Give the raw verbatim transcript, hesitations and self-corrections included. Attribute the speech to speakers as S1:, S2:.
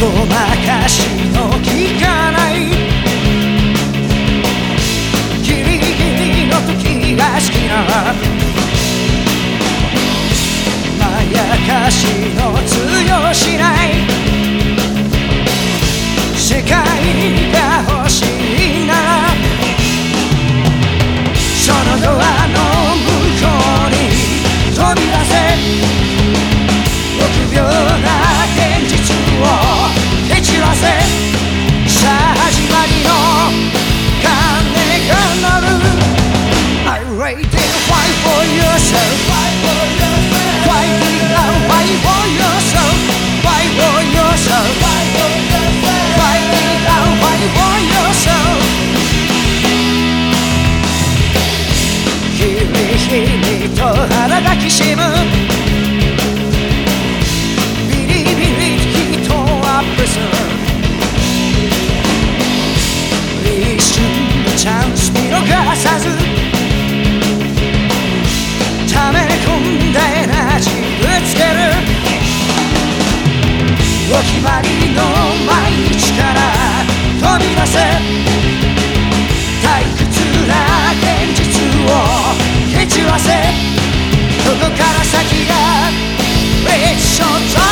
S1: ごまかしの効かないギリギリの時が好きなまやかしの通用しない世界が欲しいならそのドアの向こうに飛び出せ臆病な現実を蹴散らせさあ始まりの鐘が鳴る I wait and fight for yourself Fight it out, fight for yourself Fight for yourself Fight it out, fight for yourself 日々日々と腹がきしむビリビリヒートアップする一瞬のチャンス見逃さず溜め込んだエナジーぶつけるお決まりの毎日から飛び出せ退屈な現実を蹴散らせここから先が It's your time